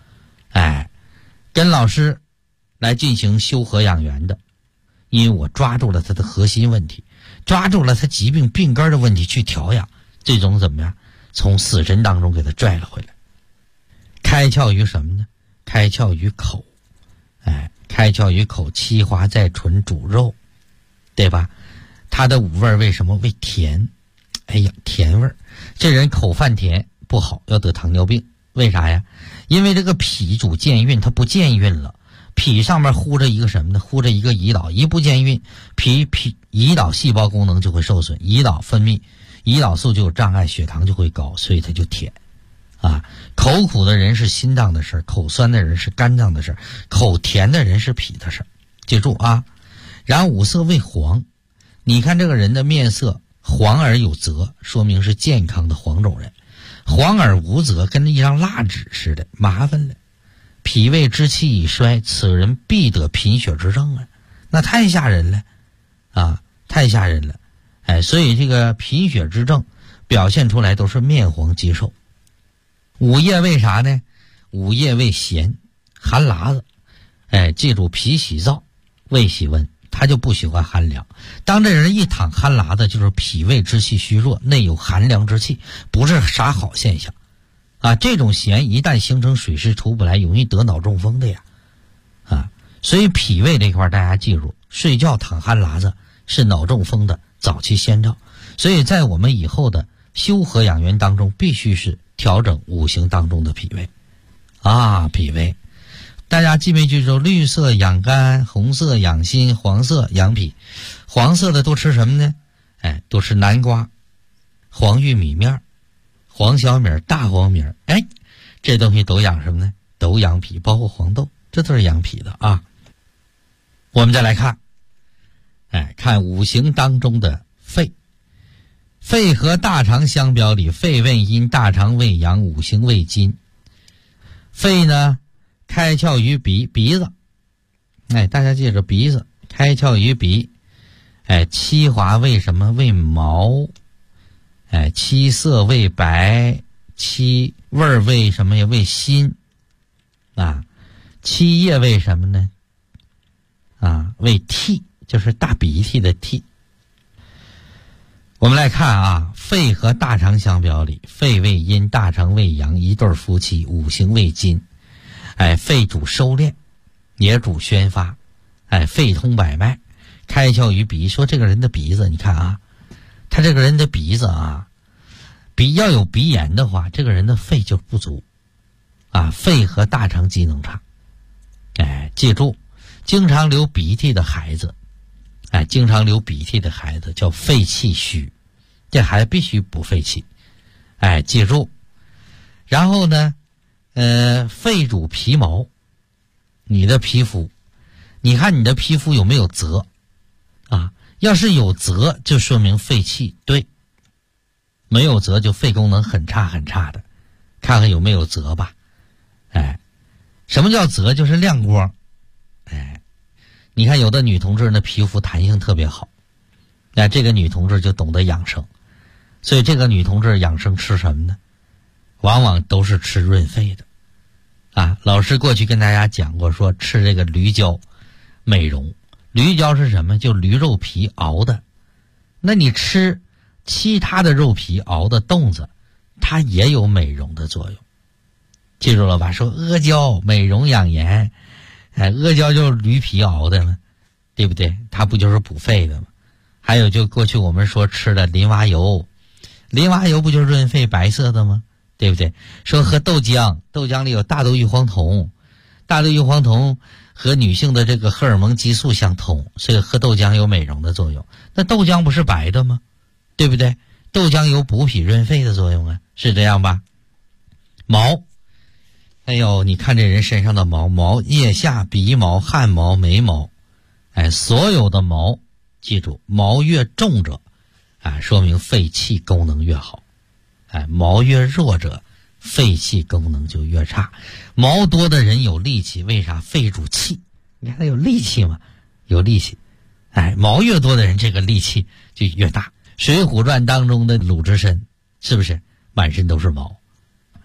Speaker 5: 跟老师来进行修和养元的，因为我抓住了他的核心问题，抓住了他疾病病根的问题去调养，最终怎么样？从死神当中给他拽了回来。开窍于什么呢？开窍于口，开窍于口，七华在唇，主肉，对吧？他的五味为什么为甜？甜味，这人口泛甜不好，要得糖尿病。为啥呀？因为这个脾主健运，它不健运了，脾上面糊着一个什么呢？糊着一个胰岛，一不健运，胰岛细胞功能就会受损，胰岛分泌胰岛素就有障碍，血糖就会高，所以它就甜。口苦的人是心脏的事儿，口酸的人是肝脏的事儿，口甜的人是脾的事儿，记住啊。然后五色为黄，你看这个人的面色黄而有泽，说明是健康的黄种人。黄而无泽，跟一张蜡纸似的，麻烦了。脾胃之气已衰，此人必得贫血之症啊，那太吓人了太吓人了。所以这个贫血之症表现出来都是面黄肌瘦。午夜为啥呢？午夜为咸，寒喇子。记住，脾喜燥，胃喜温，他就不喜欢寒凉。当这人一躺寒喇子，就是脾胃之气虚弱，内有寒凉之气，不是啥好现象这种咸一旦形成水湿出不来，容易得脑中风的呀所以脾胃这块大家记住，睡觉躺寒喇子是脑中风的早期先兆。所以在我们以后的修和养元当中，必须是调整五行当中的脾胃脾胃大家记没记住？绿色养肝，红色养心，黄色养脾。黄色的多吃什么呢？多吃南瓜、黄玉米面、黄小米、大黄米，这东西都养什么呢？都养脾，包括黄豆，这都是养脾的我们再来看，看五行当中的肺。肺和大肠相表里，肺为阴，大肠为阳，五行为金。肺呢，开窍于鼻子，大家记着鼻子，开窍于鼻。七华为什么？为毛。七色为白，七味为什么呀？为辛。七叶为什么呢？为涕，就是大鼻涕的涕。我们来看肺和大肠相表里，肺为阴，大肠为阳，一对夫妻，五行为金。肺主收敛，也主宣发。肺通百脉，开窍于鼻。说这个人的鼻子，你看他这个人的鼻子鼻要有鼻炎的话，这个人的肺就不足肺和大肠机能差。记住，经常流鼻涕的孩子叫肺气虚，这孩子必须补肺气。记住。然后呢，肺主皮毛，你的皮肤，你看你的皮肤有没有泽要是有泽，就说明肺气对；没有泽，就肺功能很差很差的。看看有没有泽吧。什么叫泽？就是亮光。你看有的女同志呢，皮肤弹性特别好，这个女同志就懂得养生。所以这个女同志养生吃什么呢？往往都是吃润肺的老师过去跟大家讲过，说吃这个驴胶美容。驴胶是什么？就驴肉皮熬的。那你吃其他的肉皮熬的冻子，它也有美容的作用。记住了吧？说阿胶美容养颜，阿胶就是驴皮熬的嘛，对不对？它不就是补肺的吗？还有就过去我们说吃的林蛙油，林蛙油不就是润肺白色的吗？对不对？说喝豆浆，豆浆里有大豆异黄酮，大豆异黄酮和女性的这个荷尔蒙激素相同，所以喝豆浆有美容的作用。那豆浆不是白的吗？对不对？豆浆有补脾润肺的作用是这样吧？毛，你看这人身上的毛，腋下、鼻毛、汗毛、眉毛，所有的毛，记住，毛越重者说明肺气功能越好。毛越弱者，肺气功能就越差。毛多的人有力气，为啥？肺主气，你看他有力气吗？有力气。毛越多的人，这个力气就越大。水浒传当中的鲁智深是不是满身都是毛？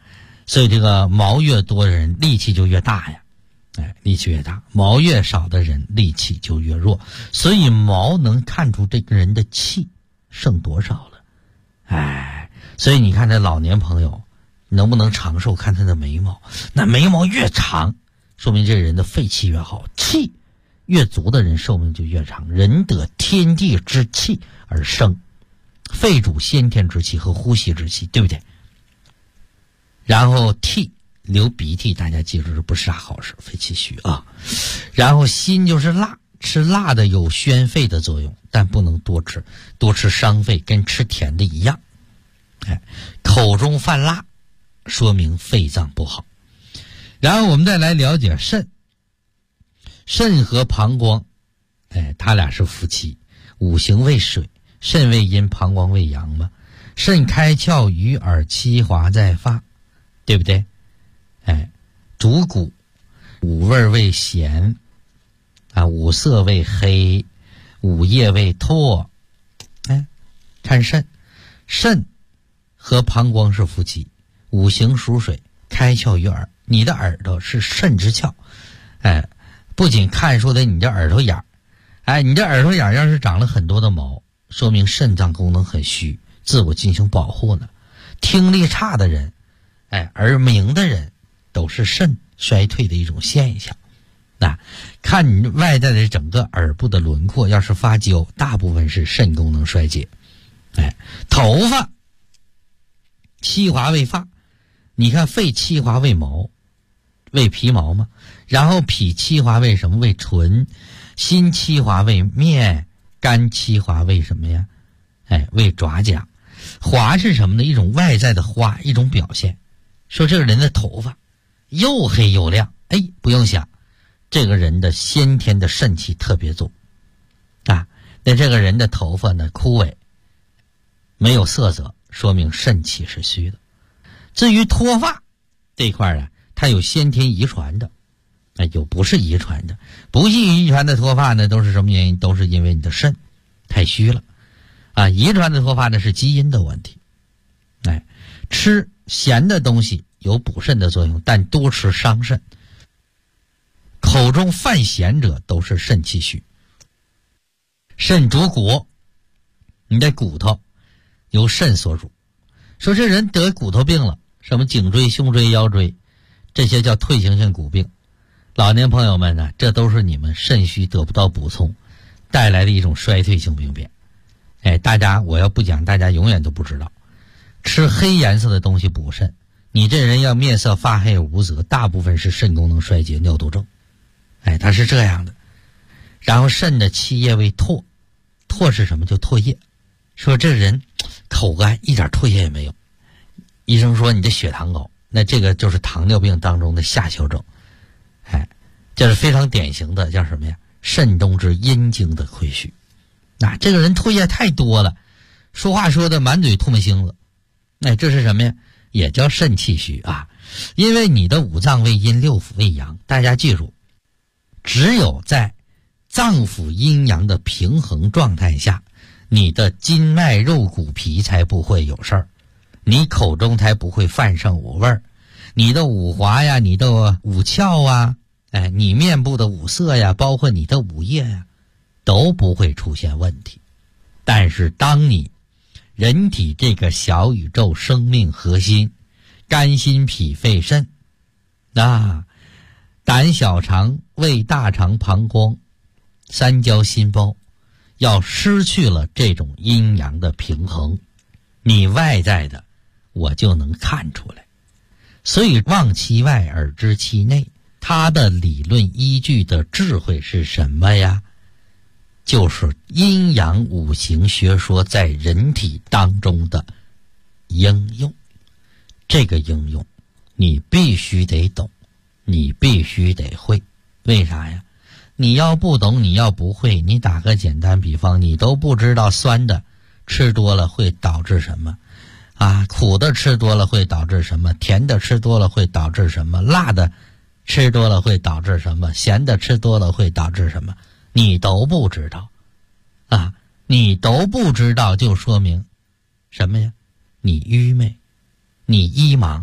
Speaker 5: 所以这个毛越多的人力气就越大呀，力气越大；毛越少的人力气就越弱。所以毛能看出这个人的气剩多少了。所以你看这老年朋友能不能长寿，看他的眉毛，那眉毛越长，说明这人的肺气越好，气越足的人寿命就越长。人得天地之气而生，肺主先天之气和呼吸之气，对不对？然后涕，流鼻涕，大家记住这不是啥好事，肺气虚啊。然后辛就是辣，吃辣的有宣肺的作用，但不能多吃，多吃伤肺，跟吃甜的一样。口中泛辣，说明肺脏不好。然后我们再来了解肾，肾和膀胱，它俩是夫妻，五行为水，肾为阴，膀胱为阳嘛。肾开窍于耳，七华在发，对不对？主骨，五味为咸，五色为黑，五叶为唾。看肾，肾和膀胱是夫妻，五行属水，开窍于耳。你的耳朵是肾之窍，不仅看出的你的耳朵眼儿，你的耳朵眼儿要是长了很多的毛，说明肾脏功能很虚，自我进行保护呢。听力差的人，耳鸣的人，都是肾衰退的一种现象。看你外在的整个耳部的轮廓，要是发焦，大部分是肾功能衰竭。头发，七华为发，你看肺七华为毛，为皮毛嘛。然后脾七华为什么？为唇。心七华为面。肝七华为什么呀？为爪甲。华是什么呢？一种外在的花，一种表现。说这个人的头发又黑又亮，不用想，这个人的先天的肾气特别足那这个人的头发呢枯萎，没有色泽，说明肾气是虚的。至于脱发这一块它有先天遗传的，有不是遗传的。不是遗传的脱发呢，都是什么原因？都是因为你的肾太虚了遗传的脱发呢是基因的问题。吃咸的东西有补肾的作用，但多吃伤肾。口中泛咸者都是肾气虚。肾主骨，你的骨头由肾所主。说这人得骨头病了，什么颈椎、胸椎、腰椎，这些叫退行性骨病。老年朋友们呢，这都是你们肾虚得不到补充带来的一种衰退性病变。大家我要不讲，大家永远都不知道。吃黑颜色的东西补肾，你这人要面色发黑无泽，大部分是肾功能衰竭、尿毒症。它是这样的。然后肾的气液为唾，唾是什么？就唾液。说这人口干，一点唾液也没有，医生说你的血糖高，那这个就是糖尿病当中的下丘症。这是非常典型的，叫什么呀？肾中之阴经的亏虚。这个人唾液太多了，说话说的满嘴唾沫星子，这是什么呀？也叫肾气虚因为你的五脏为阴，六腑为阳。大家记住，只有在脏腑阴阳的平衡状态下，你的筋脉肉骨皮才不会有事儿，你口中才不会泛生五味儿，你的五华呀，你的五窍啊，你面部的五色呀，包括你的五液呀，都不会出现问题。但是当你人体这个小宇宙生命核心，肝心脾肺肾胆小肠胃大肠膀胱三焦心包要失去了这种阴阳的平衡，你外在的我就能看出来。所以望其外而知其内，它的理论依据的智慧是什么呀？就是阴阳五行学说在人体当中的应用。这个应用你必须得懂，你必须得会。为啥呀？你要不懂，你要不会，你打个简单比方，你都不知道酸的吃多了会导致什么苦的吃多了会导致什么，甜的吃多了会导致什么，辣的吃多了会导致什么，咸的吃多了会导致什么，你都不知道你都不知道，就说明什么呀？你愚昧，你迷茫，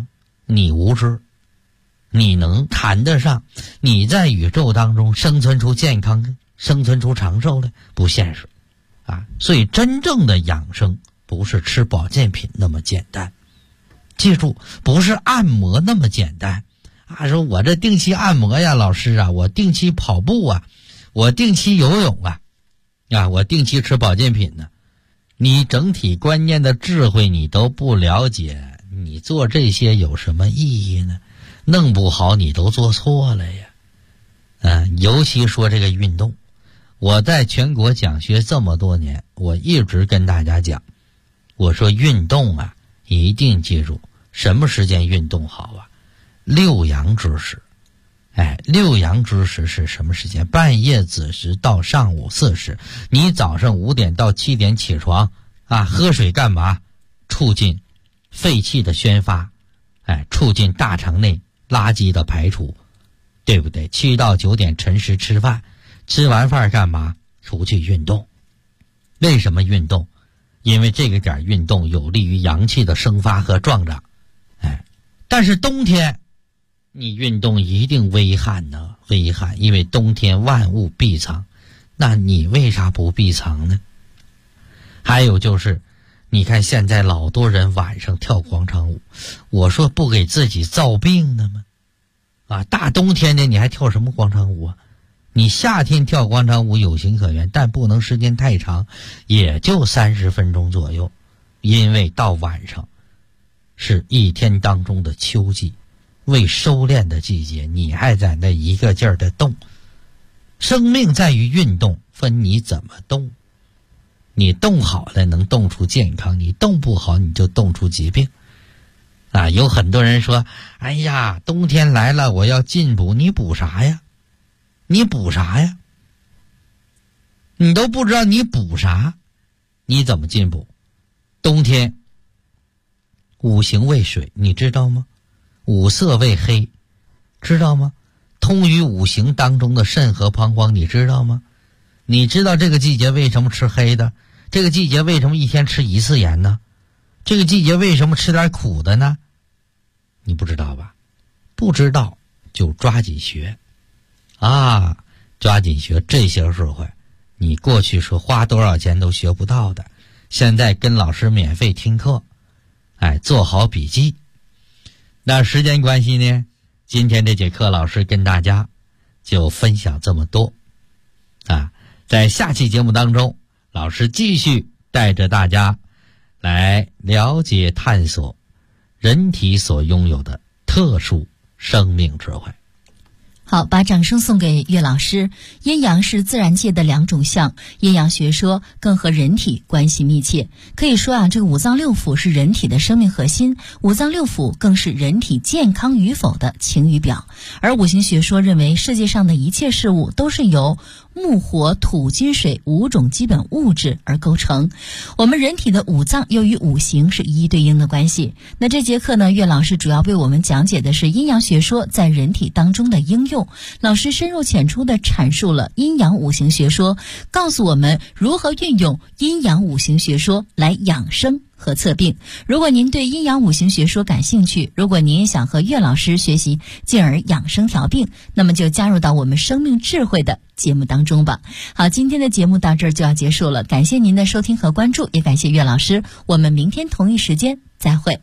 Speaker 5: 你无知，你能谈得上你在宇宙当中生存出健康、生存出长寿来？不现实啊！所以真正的养生不是吃保健品那么简单，记住，不是按摩那么简单啊！说我这定期按摩呀，老师啊，我定期跑步啊，我定期游泳啊，我定期吃保健品呢。你整体观念的智慧你都不了解，你做这些有什么意义呢？弄不好你都做错了呀。尤其说这个运动，我在全国讲学这么多年，我一直跟大家讲，我说运动啊，一定记住什么时间运动好啊？六阳之时。六阳之时是什么时间？半夜子时到上午4时。你早上5点到7点起床啊，喝水干嘛？促进废气的宣发，促进大肠内垃圾的排除，对不对？7到9点辰时吃饭，吃完饭干嘛？出去运动。为什么运动？因为这个点运动有利于阳气的生发和壮长。但是冬天你运动一定危寒呢，危寒，因为冬天万物闭藏，那你为啥不闭藏呢？还有就是你看现在老多人晚上跳广场舞，我说不给自己造病呢吗？大冬天的你还跳什么广场舞啊？你夏天跳广场舞有情可原，但不能时间太长，也就30分钟左右，因为到晚上是一天当中的秋季，为收敛的季节，你还在那一个劲儿的动。生命在于运动，分你怎么动。你动好了能动出健康，你动不好你就动出疾病。有很多人说，哎呀，冬天来了我要进补，你补啥呀？你补啥呀？你都不知道你补啥，你怎么进补？冬天五行为水，你知道吗？五色为黑，知道吗？通于五行当中的肾和膀胱，你知道吗？你知道这个季节为什么吃黑的？这个季节为什么一天吃1次盐呢？这个季节为什么吃点苦的呢？你不知道吧？不知道就抓紧学抓紧学这些智慧，你过去说花多少钱都学不到的，现在跟老师免费听课，做好笔记。那时间关系呢，今天这节课老师跟大家就分享这么多在下期节目当中，老师继续带着大家来了解探索人体所拥有的特殊生命智慧。
Speaker 4: 好，把掌声送给岳老师。阴阳是自然界的2种象，阴阳学说更和人体关系密切。可以说这个五脏六腑是人体的生命核心，五脏六腑更是人体健康与否的晴雨表。而五行学说认为，世界上的一切事物都是由木火土金水5种基本物质而构成。我们人体的五脏又与五行是一一对应的关系。那这节课呢，岳老师主要为我们讲解的是阴阳学说在人体当中的应用。老师深入浅出地阐述了阴阳五行学说，告诉我们如何运用阴阳五行学说来养生和测病。如果您对阴阳五行学说感兴趣，如果您也想和岳老师学习，进而养生调病，那么就加入到我们生命智慧的节目当中吧。好，今天的节目到这儿就要结束了，感谢您的收听和关注，也感谢岳老师，我们明天同一时间再会。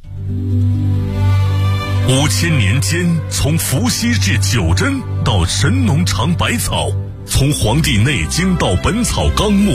Speaker 2: 5000年间，从伏羲至九针到神农尝百草，从黄帝内经到本草纲目，